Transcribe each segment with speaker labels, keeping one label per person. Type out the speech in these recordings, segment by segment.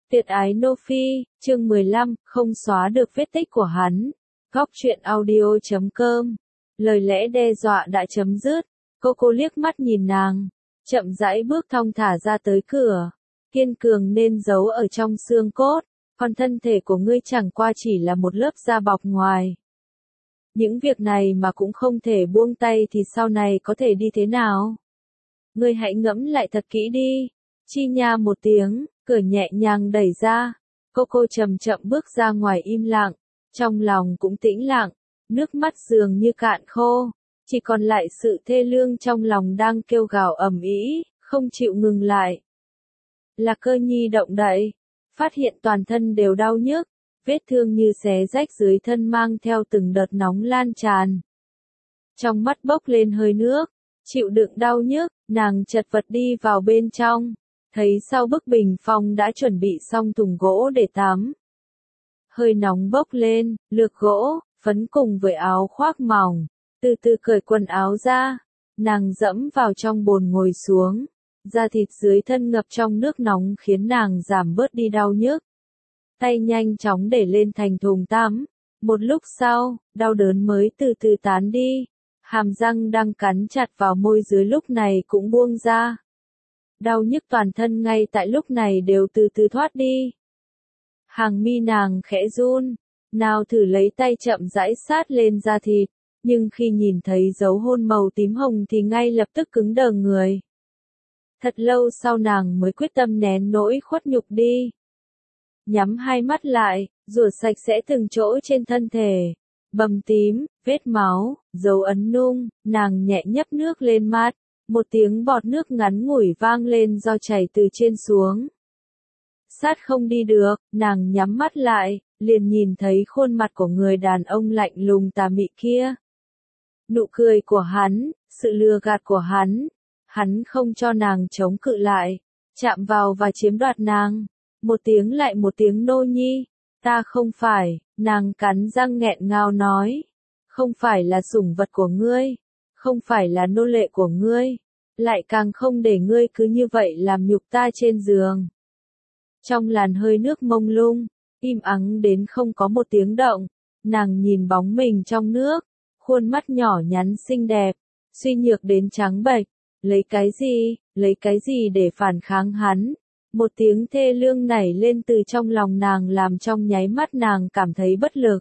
Speaker 1: Tuyệt ái Nô Phi, chương 15, không xóa được vết tích của hắn. Góc truyện audio.com. Lời lẽ đe dọa đã chấm dứt, cô liếc mắt nhìn nàng, chậm rãi bước thong thả ra tới cửa. Kiên cường nên giấu ở trong xương cốt, còn thân thể của ngươi chẳng qua chỉ là một lớp da bọc ngoài. Những việc này mà cũng không thể buông tay thì sau này có thể đi thế nào? Ngươi hãy ngẫm lại thật kỹ đi. Chi nha một tiếng, cửa nhẹ nhàng đẩy ra. Cô chậm chậm bước ra ngoài im lặng, trong lòng cũng tĩnh lặng, nước mắt dường như cạn khô, chỉ còn lại sự thê lương trong lòng đang kêu gào ầm ĩ, không chịu ngừng lại. Lạc Cơ Nhi động đậy, phát hiện toàn thân đều đau nhức, vết thương như xé rách dưới thân mang theo từng đợt nóng lan tràn. Trong mắt bốc lên hơi nước, chịu đựng đau nhức, nàng chật vật đi vào bên trong, thấy sau bức bình phong đã chuẩn bị xong thùng gỗ để tắm. Hơi nóng bốc lên, lược gỗ, phấn cùng với áo khoác mỏng, từ từ cởi quần áo ra, nàng dẫm vào trong bồn ngồi xuống, da thịt dưới thân ngập trong nước nóng khiến nàng giảm bớt đi đau nhức. Tay nhanh chóng để lên thành thùng tắm, một lúc sau, đau đớn mới từ từ tán đi, hàm răng đang cắn chặt vào môi dưới lúc này cũng buông ra. Đau nhức toàn thân ngay tại lúc này đều từ từ thoát đi. Hàng mi nàng khẽ run, nào thử lấy tay chậm rãi sát lên da thịt, nhưng khi nhìn thấy dấu hôn màu tím hồng thì ngay lập tức cứng đờ người. Thật lâu sau nàng mới quyết tâm nén nỗi khuất nhục đi. Nhắm hai mắt lại, rửa sạch sẽ từng chỗ trên thân thể. Bầm tím, vết máu, dấu ấn nung, nàng nhẹ nhấp nước lên mặt. Một tiếng bọt nước ngắn ngủi vang lên do chảy từ trên xuống. Sát không đi được, nàng nhắm mắt lại, liền nhìn thấy khuôn mặt của người đàn ông lạnh lùng tà mị kia. Nụ cười của hắn, sự lừa gạt của hắn không cho nàng chống cự lại, chạm vào và chiếm đoạt nàng. Một tiếng lại một tiếng nô nhi, ta không phải, nàng cắn răng nghẹn ngào nói, không phải là sủng vật của ngươi. Không phải là nô lệ của ngươi, lại càng không để ngươi cứ như vậy làm nhục ta trên giường. Trong làn hơi nước mông lung, im ắng đến không có một tiếng động, nàng nhìn bóng mình trong nước, khuôn mắt nhỏ nhắn xinh đẹp, suy nhược đến trắng bệch, lấy cái gì để phản kháng hắn. Một tiếng thê lương nảy lên từ trong lòng nàng làm trong nháy mắt nàng cảm thấy bất lực.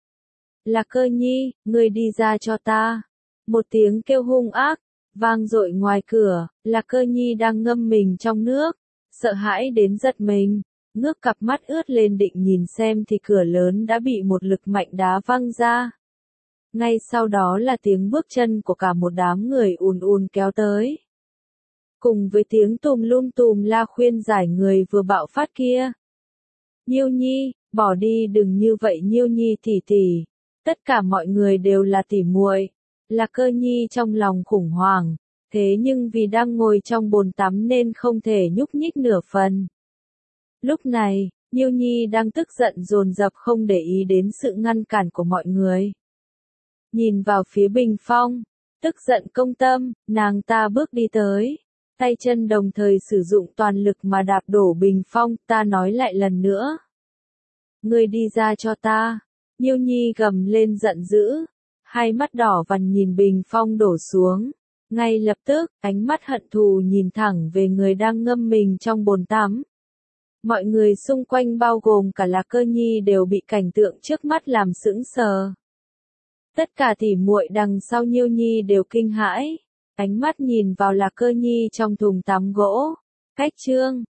Speaker 1: Lạc Cơ Nhi, ngươi đi ra cho ta. Một tiếng kêu hung ác, vang dội ngoài cửa, Lạc Cơ Nhi đang ngâm mình trong nước, sợ hãi đến giật mình, ngước cặp mắt ướt lên định nhìn xem thì cửa lớn đã bị một lực mạnh đá văng ra. Ngay sau đó là tiếng bước chân của cả một đám người ùn kéo tới. Cùng với tiếng tùm la khuyên giải người vừa bạo phát kia. Nhiêu Nhi, bỏ đi đừng như vậy Nhiêu Nhi tỷ tỷ, tất cả mọi người đều là tỉ muội. Lạc Cơ Nhi trong lòng khủng hoảng, thế nhưng vì đang ngồi trong bồn tắm nên không thể nhúc nhích nửa phần. Lúc này, Nhiêu Nhi đang tức giận dồn dập không để ý đến sự ngăn cản của mọi người. Nhìn vào phía bình phong, tức giận công tâm, nàng ta bước đi tới, tay chân đồng thời sử dụng toàn lực mà đạp đổ bình phong, ta nói lại lần nữa. Ngươi đi ra cho ta, Nhiêu Nhi gầm lên giận dữ. Hai mắt đỏ vằn nhìn bình phong đổ xuống. Ngay lập tức, ánh mắt hận thù nhìn thẳng về người đang ngâm mình trong bồn tắm. Mọi người xung quanh bao gồm cả Lạc Cơ Nhi đều bị cảnh tượng trước mắt làm sững sờ. Tất cả tỉ muội đằng sau Nhiêu Nhi đều kinh hãi. Ánh mắt nhìn vào Lạc Cơ Nhi trong thùng tắm gỗ. Cách chương